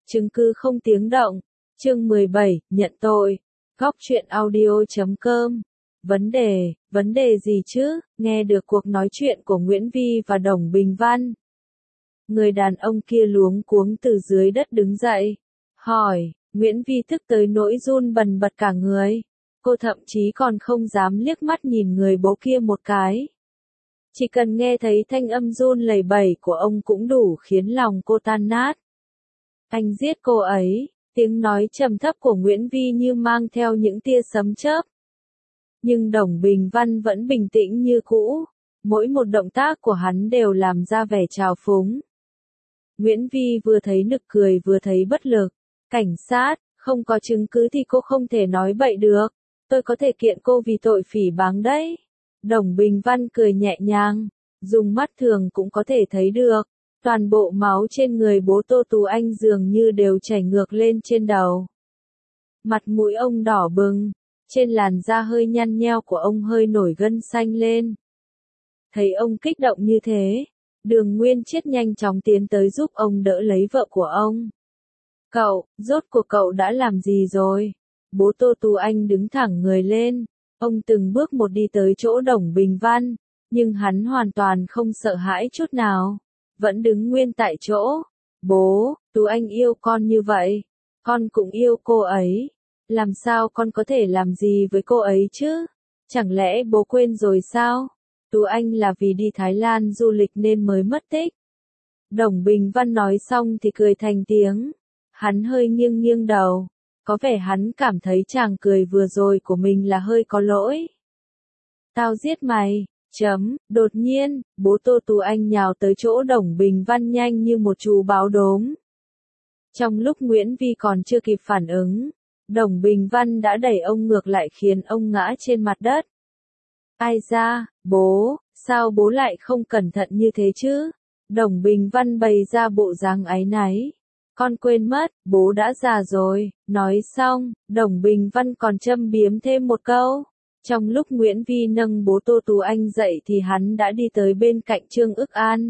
Chứng cứ không tiếng động. Chương 17, nhận tội. Góc truyện audio.com. Vấn đề gì chứ? Nghe được cuộc nói chuyện của Nguyễn Vi và Đồng Bình Văn. Người đàn ông kia luống cuống từ dưới đất đứng dậy. Hỏi, Nguyễn Vi tức tới nỗi run bần bật cả người. Cô thậm chí còn không dám liếc mắt nhìn người bố kia một cái. Chỉ cần nghe thấy thanh âm run lẩy bẩy của ông cũng đủ khiến lòng cô tan nát. Anh giết cô ấy, tiếng nói trầm thấp của Nguyễn Vi như mang theo những tia sấm chớp. Nhưng Đồng Bình Văn vẫn bình tĩnh như cũ, mỗi một động tác của hắn đều làm ra vẻ trào phúng. Nguyễn Vi vừa thấy nực cười vừa thấy bất lực. Cảnh sát, không có chứng cứ thì cô không thể nói bậy được. Tôi có thể kiện cô vì tội phỉ báng đấy. Đồng Bình Văn cười nhẹ nhàng, dùng mắt thường cũng có thể thấy được. Toàn bộ máu trên người bố Tô Tú Anh dường như đều chảy ngược lên trên đầu. Mặt mũi ông đỏ bừng, trên làn da hơi nhăn nheo của ông hơi nổi gân xanh lên. Thấy ông kích động như thế, Đường Nguyên Chiết nhanh chóng tiến tới giúp ông đỡ lấy vợ của ông. Cậu, rốt cuộc cậu đã làm gì rồi? Bố Tô Tú Anh đứng thẳng người lên, ông từng bước một đi tới chỗ Đồng Bình Văn, nhưng hắn hoàn toàn không sợ hãi chút nào, vẫn đứng nguyên tại chỗ. Bố, Tú Anh yêu con như vậy, con cũng yêu cô ấy, làm sao con có thể làm gì với cô ấy chứ? Chẳng lẽ bố quên rồi sao? Tú Anh là vì đi Thái Lan du lịch nên mới mất tích. Đồng Bình Văn nói xong thì cười thành tiếng. Hắn hơi nghiêng nghiêng đầu, có vẻ hắn cảm thấy chàng cười vừa rồi của mình là hơi có lỗi. Tao giết mày, đột nhiên, bố Tô Tú Anh nhào tới chỗ Đồng Bình Văn nhanh như một chú báo đốm. Trong lúc Nguyễn Vi còn chưa kịp phản ứng, Đồng Bình Văn đã đẩy ông ngược lại khiến ông ngã trên mặt đất. Ai da, bố, sao bố lại không cẩn thận như thế chứ? Đồng Bình Văn bày ra bộ dáng áy náy. Con quên mất, bố đã già rồi. Nói xong, Đồng Bình Văn còn châm biếm thêm một câu. Trong lúc Nguyễn Vi nâng bố Tô Tú Anh dậy thì hắn đã đi tới bên cạnh Trương Ức An.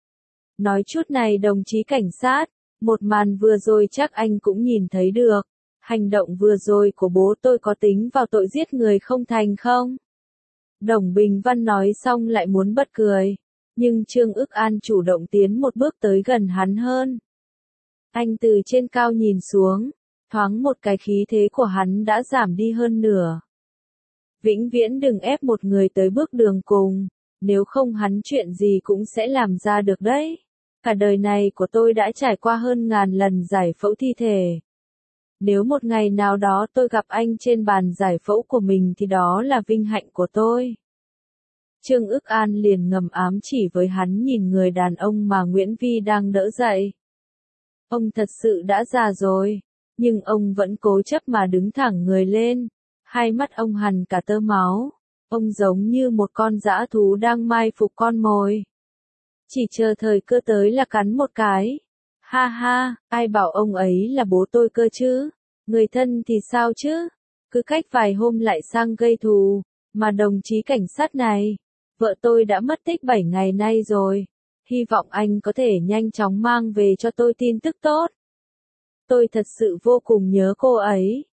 Nói chút này đồng chí cảnh sát, một màn vừa rồi chắc anh cũng nhìn thấy được. Hành động vừa rồi của bố tôi có tính vào tội giết người không thành không? Đồng Bình Văn nói xong lại muốn bật cười. Nhưng Trương Ức An chủ động tiến một bước tới gần hắn hơn. Anh từ trên cao nhìn xuống, thoáng một cái khí thế của hắn đã giảm đi hơn nửa. Vĩnh viễn đừng ép một người tới bước đường cùng, nếu không hắn chuyện gì cũng sẽ làm ra được đấy. Cả đời này của tôi đã trải qua hơn ngàn lần giải phẫu thi thể. Nếu một ngày nào đó tôi gặp anh trên bàn giải phẫu của mình thì đó là vinh hạnh của tôi. Trương Ức An liền ngầm ám chỉ với hắn nhìn người đàn ông mà Nguyễn Vi đang đỡ dậy. Ông thật sự đã già rồi, nhưng ông vẫn cố chấp mà đứng thẳng người lên, hai mắt ông hằn cả tơ máu, ông giống như một con dã thú đang mai phục con mồi. Chỉ chờ thời cơ tới là cắn một cái. Ha ha, ai bảo ông ấy là bố tôi cơ chứ? Người thân thì sao chứ? Cứ cách vài hôm lại sang gây thù, mà đồng chí cảnh sát này, vợ tôi đã mất tích 7 ngày nay rồi. Hy vọng anh có thể nhanh chóng mang về cho tôi tin tức tốt. Tôi thật sự vô cùng nhớ cô ấy.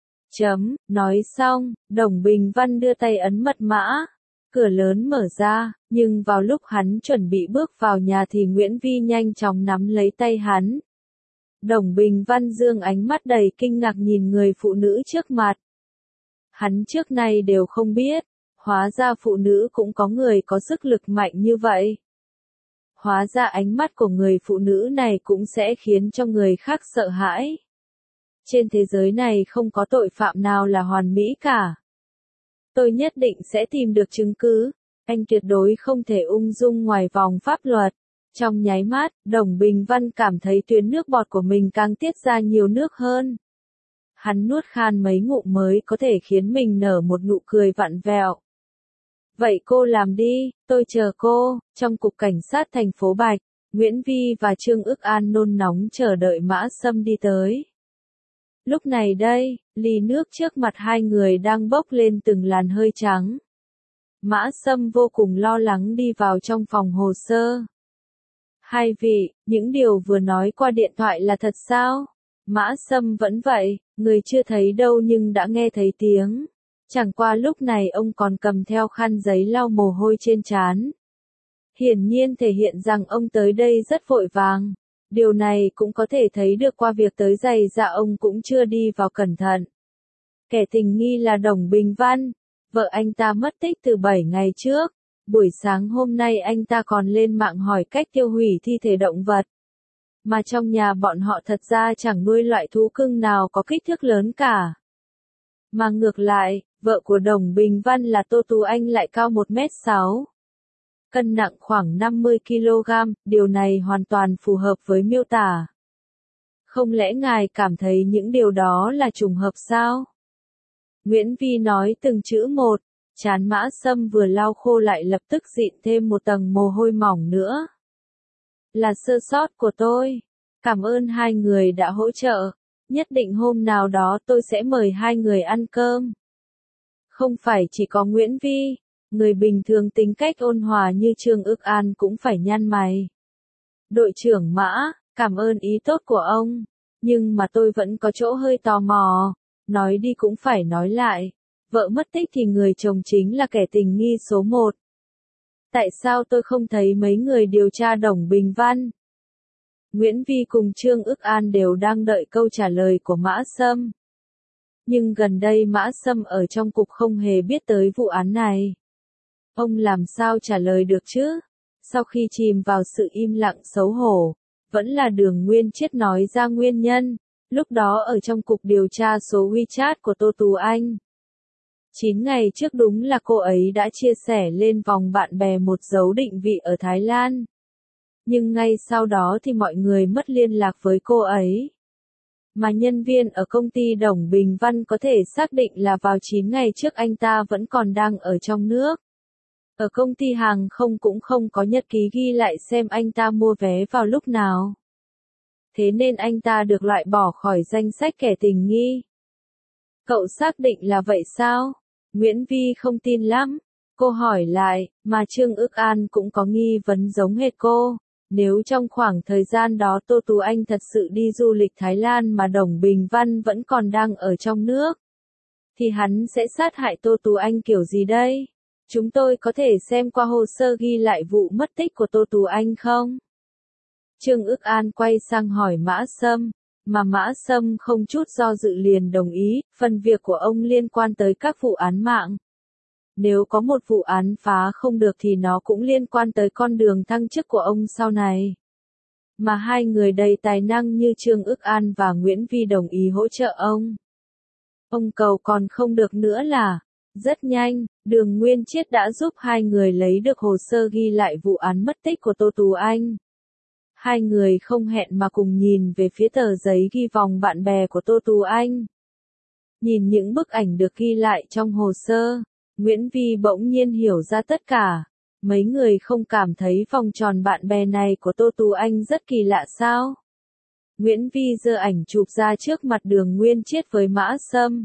Nói xong, Đồng Bình Văn đưa tay ấn mật mã. Cửa lớn mở ra, nhưng vào lúc hắn chuẩn bị bước vào nhà thì Nguyễn Vi nhanh chóng nắm lấy tay hắn. Đồng Bình Văn dương ánh mắt đầy kinh ngạc nhìn người phụ nữ trước mặt. Hắn trước nay đều không biết, hóa ra phụ nữ cũng có người có sức lực mạnh như vậy. Hóa ra ánh mắt của người phụ nữ này cũng sẽ khiến cho người khác sợ hãi. Trên thế giới này không có tội phạm nào là hoàn mỹ cả. Tôi nhất định sẽ tìm được chứng cứ, anh tuyệt đối không thể ung dung ngoài vòng pháp luật. Trong nháy mắt, Đồng Bình Văn cảm thấy tuyến nước bọt của mình càng tiết ra nhiều nước hơn. Hắn nuốt khan mấy ngụm mới có thể khiến mình nở một nụ cười vặn vẹo. Vậy cô làm đi, tôi chờ cô. Trong cục cảnh sát thành phố Bạch, Nguyễn Vi và Trương Ức An nôn nóng chờ đợi Mã Sâm đi tới. Lúc này đây, ly nước trước mặt hai người đang bốc lên từng làn hơi trắng. Mã Sâm vô cùng lo lắng đi vào trong phòng hồ sơ. Hai vị, những điều vừa nói qua điện thoại là thật sao? Mã Sâm vẫn vậy, người chưa thấy đâu nhưng đã nghe thấy tiếng. Chẳng qua lúc này ông còn cầm theo khăn giấy lau mồ hôi trên trán. Hiển nhiên thể hiện rằng ông tới đây rất vội vàng. Điều này cũng có thể thấy được qua việc tới giày dạ ông cũng chưa đi vào cẩn thận. Kẻ tình nghi là Đồng Bình Văn. Vợ anh ta mất tích từ 7 ngày trước. Buổi sáng hôm nay anh ta còn lên mạng hỏi cách tiêu hủy thi thể động vật. Mà trong nhà bọn họ thật ra chẳng nuôi loại thú cưng nào có kích thước lớn cả. Mà ngược lại, vợ của Đồng Bình Văn là Tô Tú Anh lại cao 1m6. Cân nặng khoảng 50 kg, điều này hoàn toàn phù hợp với miêu tả. Không lẽ ngài cảm thấy những điều đó là trùng hợp sao? Nguyễn Vi nói từng chữ một, trán Mã Sâm vừa lau khô lại lập tức dịn thêm một tầng mồ hôi mỏng nữa. Là sơ sót của tôi. Cảm ơn hai người đã hỗ trợ. Nhất định hôm nào đó tôi sẽ mời hai người ăn cơm. Không phải chỉ có Nguyễn Vi, người bình thường tính cách ôn hòa như Trương Ức An cũng phải nhăn mày. Đội trưởng Mã, cảm ơn ý tốt của ông, nhưng mà tôi vẫn có chỗ hơi tò mò. Nói đi cũng phải nói lại, vợ mất tích thì người chồng chính là kẻ tình nghi số 1. Tại sao tôi không thấy mấy người điều tra Đồng Bình Văn? Nguyễn Vi cùng Trương Ức An đều đang đợi câu trả lời của Mã Sâm. Nhưng gần đây Mã Sâm ở trong cục không hề biết tới vụ án này. Ông làm sao trả lời được chứ? Sau khi chìm vào sự im lặng xấu hổ, vẫn là Đường Nguyên Chiết nói ra nguyên nhân. Lúc đó ở trong cục điều tra số WeChat của Tô Tú Anh. 9 ngày trước đúng là cô ấy đã chia sẻ lên vòng bạn bè một dấu định vị ở Thái Lan. Nhưng ngay sau đó thì mọi người mất liên lạc với cô ấy. Mà nhân viên ở công ty Đồng Bình Văn có thể xác định là vào 9 ngày trước anh ta vẫn còn đang ở trong nước. Ở công ty hàng không cũng không có nhật ký ghi lại xem anh ta mua vé vào lúc nào. Thế nên anh ta được loại bỏ khỏi danh sách kẻ tình nghi. Cậu xác định là vậy sao? Nguyễn Vi không tin lắm. Cô hỏi lại, mà Trương Ức An cũng có nghi vấn giống hệt cô. Nếu trong khoảng thời gian đó Tô Tú Anh thật sự đi du lịch Thái Lan mà Đồng Bình Văn vẫn còn đang ở trong nước, thì hắn sẽ sát hại Tô Tú Anh kiểu gì đây? Chúng tôi có thể xem qua hồ sơ ghi lại vụ mất tích của Tô Tú Anh không? Trương Ức An quay sang hỏi Mã Sâm, mà Mã Sâm không chút do dự liền đồng ý, phần việc của ông liên quan tới các vụ án mạng. Nếu có một vụ án phá không được thì nó cũng liên quan tới con đường thăng chức của ông sau này. Mà hai người đầy tài năng như Trương Ức An và Nguyễn Vi đồng ý hỗ trợ ông. Ông cầu còn không được nữa là, rất nhanh, Đường Nguyên Chiết đã giúp hai người lấy được hồ sơ ghi lại vụ án mất tích của Tô Tú Anh. Hai người không hẹn mà cùng nhìn về phía tờ giấy ghi vòng bạn bè của Tô Tú Anh. Nhìn những bức ảnh được ghi lại trong hồ sơ, Nguyễn Vi bỗng nhiên hiểu ra tất cả. Mấy người không cảm thấy vòng tròn bạn bè này của Tô Tú Anh rất kỳ lạ sao? Nguyễn Vi giơ ảnh chụp ra trước mặt Đường Nguyên Chiết với Mã Sâm.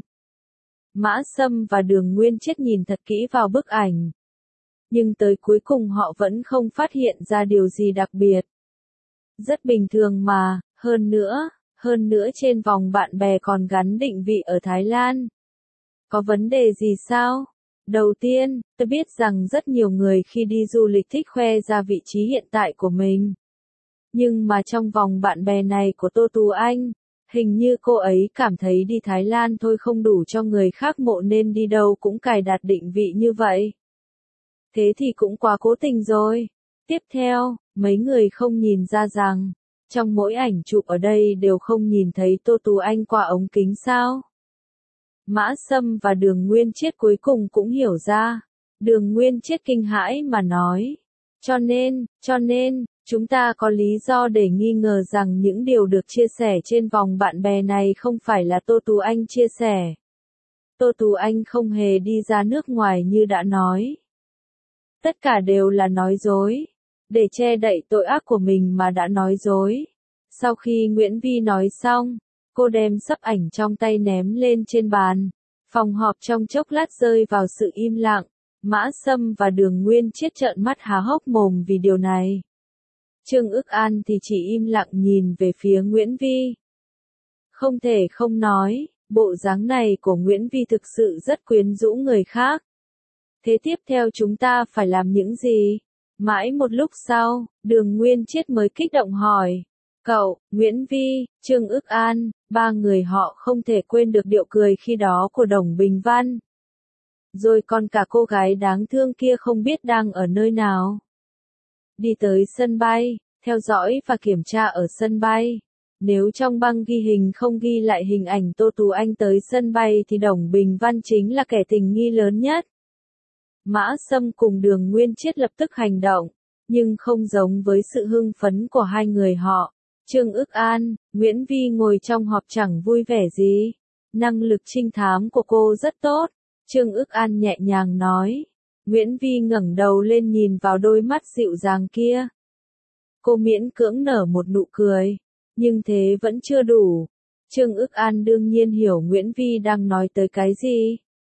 Mã Sâm và Đường Nguyên Chiết nhìn thật kỹ vào bức ảnh. Nhưng tới cuối cùng họ vẫn không phát hiện ra điều gì đặc biệt. Rất bình thường mà, hơn nữa trên vòng bạn bè còn gắn định vị ở Thái Lan. Có vấn đề gì sao? Đầu tiên, tôi biết rằng rất nhiều người khi đi du lịch thích khoe ra vị trí hiện tại của mình. Nhưng mà trong vòng bạn bè này của Tô Tú Anh, hình như cô ấy cảm thấy đi Thái Lan thôi không đủ cho người khác mộ nên đi đâu cũng cài đặt định vị như vậy. Thế thì cũng quá cố tình rồi. Tiếp theo, mấy người không nhìn ra rằng, trong mỗi ảnh chụp ở đây đều không nhìn thấy Tô Tú Anh qua ống kính sao? Mã Sâm và Đường Nguyên Chiết cuối cùng cũng hiểu ra. Đường Nguyên Chiết kinh hãi mà nói. Cho nên, chúng ta có lý do để nghi ngờ rằng những điều được chia sẻ trên vòng bạn bè này không phải là Tô Tú Anh chia sẻ. Tô Tú Anh không hề đi ra nước ngoài như đã nói. Tất cả đều là nói dối. Để che đậy tội ác của mình mà đã nói dối. Sau khi Nguyễn Vi nói xong, cô đem sấp ảnh trong tay ném lên trên bàn. Phòng họp trong chốc lát rơi vào sự im lặng. Mã Sâm và Đường Nguyên Chiết trợn mắt há hốc mồm vì điều này. Trương Ức An thì chỉ im lặng nhìn về phía Nguyễn Vi. Không thể không nói, bộ dáng này của Nguyễn Vi thực sự rất quyến rũ người khác. Thế tiếp theo chúng ta phải làm những gì? Mãi một lúc sau, Đường Nguyên Chiết mới kích động hỏi. Cậu, Nguyễn Vi, Trương Ức An, ba người họ không thể quên được điệu cười khi đó của Đồng Bình Văn. Rồi còn cả cô gái đáng thương kia không biết đang ở nơi nào. Đi tới sân bay, theo dõi và kiểm tra ở sân bay. Nếu trong băng ghi hình không ghi lại hình ảnh Tô Tú Anh tới sân bay thì Đồng Bình Văn chính là kẻ tình nghi lớn nhất. Mã Sâm cùng Đường Nguyên Chiết lập tức hành động, nhưng không giống với sự hưng phấn của hai người họ. Trương Ức An, Nguyễn Vi ngồi trong họp chẳng vui vẻ gì. Năng lực trinh thám của cô rất tốt, Trương Ức An nhẹ nhàng nói. Nguyễn Vi ngẩng đầu lên nhìn vào đôi mắt dịu dàng kia. Cô miễn cưỡng nở một nụ cười, nhưng thế vẫn chưa đủ. Trương Ức An đương nhiên hiểu Nguyễn Vi đang nói tới cái gì.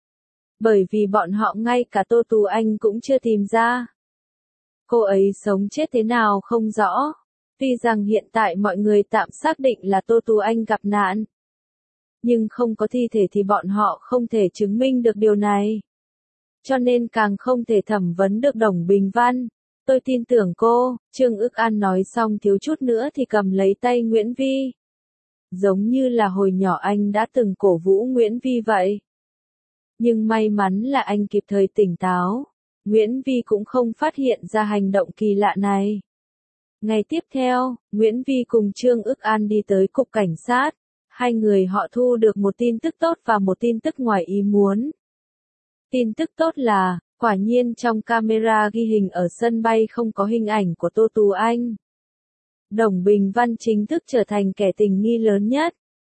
Bởi vì bọn họ ngay cả Tô Tú Anh cũng chưa tìm ra. Cô ấy sống chết thế nào không rõ. Tuy rằng hiện tại mọi người tạm xác định là Tô Tú Anh gặp nạn. Nhưng không có thi thể thì bọn họ không thể chứng minh được điều này. Cho nên càng không thể thẩm vấn được Đồng Bình Văn. Tôi tin tưởng cô, Trương Ức An nói xong thiếu chút nữa thì cầm lấy tay Nguyễn Vi. Giống như là hồi nhỏ anh đã từng cổ vũ Nguyễn Vi vậy. Nhưng may mắn là anh kịp thời tỉnh táo. Nguyễn Vi cũng không phát hiện ra hành động kỳ lạ này. Ngày tiếp theo, Nguyễn Vi cùng Trương Ức An đi tới cục cảnh sát. Hai người họ thu được một tin tức tốt và một tin tức ngoài ý muốn. Tin tức tốt là, quả nhiên trong camera ghi hình ở sân bay không có hình ảnh của Tô Tú Anh. Đồng Bình Văn chính thức trở thành kẻ tình nghi lớn nhất.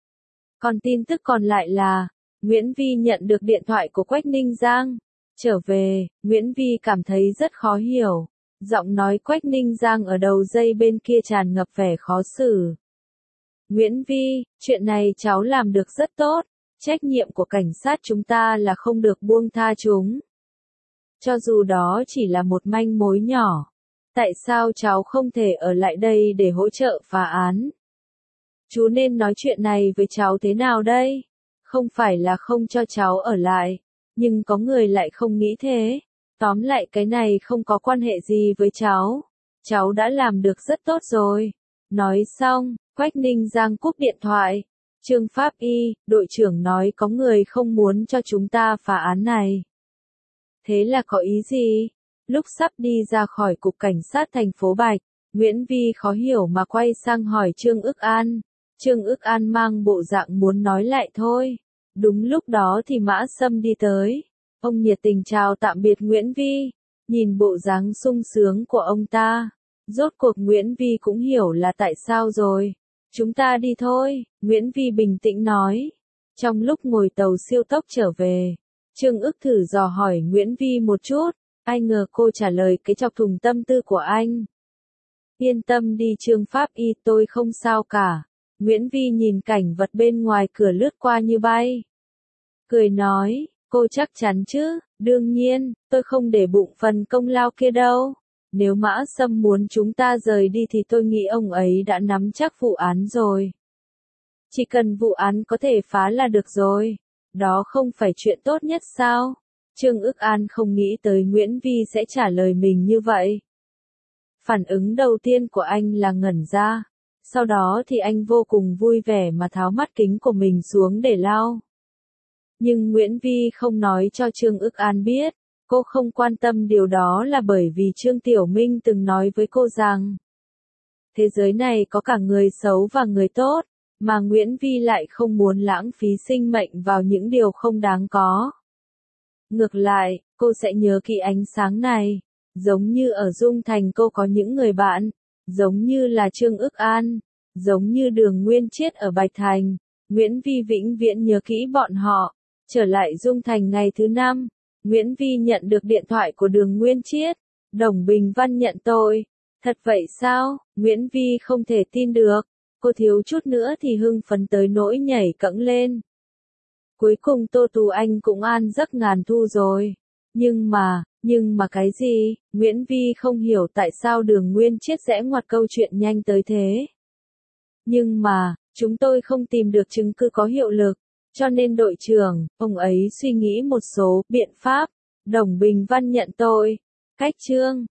Còn tin tức còn lại là, Nguyễn Vi nhận được điện thoại của Quách Ninh Giang. Trở về, Nguyễn Vi cảm thấy rất khó hiểu. Giọng nói Quách Ninh Giang ở đầu dây bên kia tràn ngập vẻ khó xử. Nguyễn Vi, chuyện này cháu làm được rất tốt. Trách nhiệm của cảnh sát chúng ta là không được buông tha chúng. Cho dù đó chỉ là một manh mối nhỏ. Tại sao cháu không thể ở lại đây để hỗ trợ phá án? Chú nên nói chuyện này với cháu thế nào đây? Không phải là không cho cháu ở lại, nhưng có người lại không nghĩ thế. Tóm lại cái này không có quan hệ gì với cháu. Cháu đã làm được rất tốt rồi. Nói xong, Quách Ninh Giang cúp điện thoại. Trương Pháp Y, đội trưởng nói có người không muốn cho chúng ta phá án này. Thế là có ý gì? Lúc sắp đi ra khỏi cục cảnh sát thành phố Bạch, Nguyễn Vi khó hiểu mà quay sang hỏi Trương Ức An. Trương Ức An mang bộ dạng muốn nói lại thôi. Đúng lúc đó thì Mã Sâm đi tới. Ông nhiệt tình chào tạm biệt Nguyễn Vi. Nhìn bộ dáng sung sướng của ông ta. Rốt cuộc Nguyễn Vi cũng hiểu là tại sao rồi. Chúng ta đi thôi, Nguyễn Vi bình tĩnh nói. Trong lúc ngồi tàu siêu tốc trở về, Trương Ức thử dò hỏi Nguyễn Vi một chút. Ai ngờ cô trả lời cái chọc thủng tâm tư của anh. Yên tâm đi Trương Pháp Y, tôi không sao cả. Nguyễn Vi nhìn cảnh vật bên ngoài cửa lướt qua như bay. Cười nói, cô chắc chắn chứ, đương nhiên, tôi không để bụng phần công lao kia đâu. Nếu Mã Sâm muốn chúng ta rời đi thì tôi nghĩ ông ấy đã nắm chắc vụ án rồi. Chỉ cần vụ án có thể phá là được rồi. Đó không phải chuyện tốt nhất sao? Trương Ức An không nghĩ tới Nguyễn Vi sẽ trả lời mình như vậy. Phản ứng đầu tiên của anh là ngẩn ra. Sau đó thì anh vô cùng vui vẻ mà tháo mắt kính của mình xuống để lau. Nhưng Nguyễn Vi không nói cho Trương Ức An biết. Cô không quan tâm điều đó là bởi vì Trương Tiểu Minh từng nói với cô rằng thế giới này có cả người xấu và người tốt, mà Nguyễn Vi lại không muốn lãng phí sinh mệnh vào những điều không đáng có. Ngược lại, cô sẽ nhớ kỹ ánh sáng này, giống như ở Dung Thành cô có những người bạn, giống như là Trương Ức An, giống như Đường Nguyên Chiết ở Bạch Thành, Nguyễn Vi vĩnh viễn nhớ kỹ bọn họ. Trở lại Dung Thành ngày thứ 5. Nguyễn Vi nhận được điện thoại của Đường Nguyên Chiết. Đồng Bình Văn nhận tội. Thật vậy sao? Nguyễn Vi không thể tin được. Cô thiếu chút nữa thì hưng phấn tới nỗi nhảy cẫng lên. Cuối cùng Tô Tú Anh cũng an giấc ngàn thu rồi. Nhưng mà cái gì? Nguyễn Vi không hiểu tại sao Đường Nguyên Chiết sẽ ngoặt câu chuyện nhanh tới thế. Nhưng mà, Chúng tôi không tìm được chứng cứ có hiệu lực, cho nên đội trưởng, ông ấy suy nghĩ một số biện pháp. Đồng Bình Văn nhận tội. Cách chương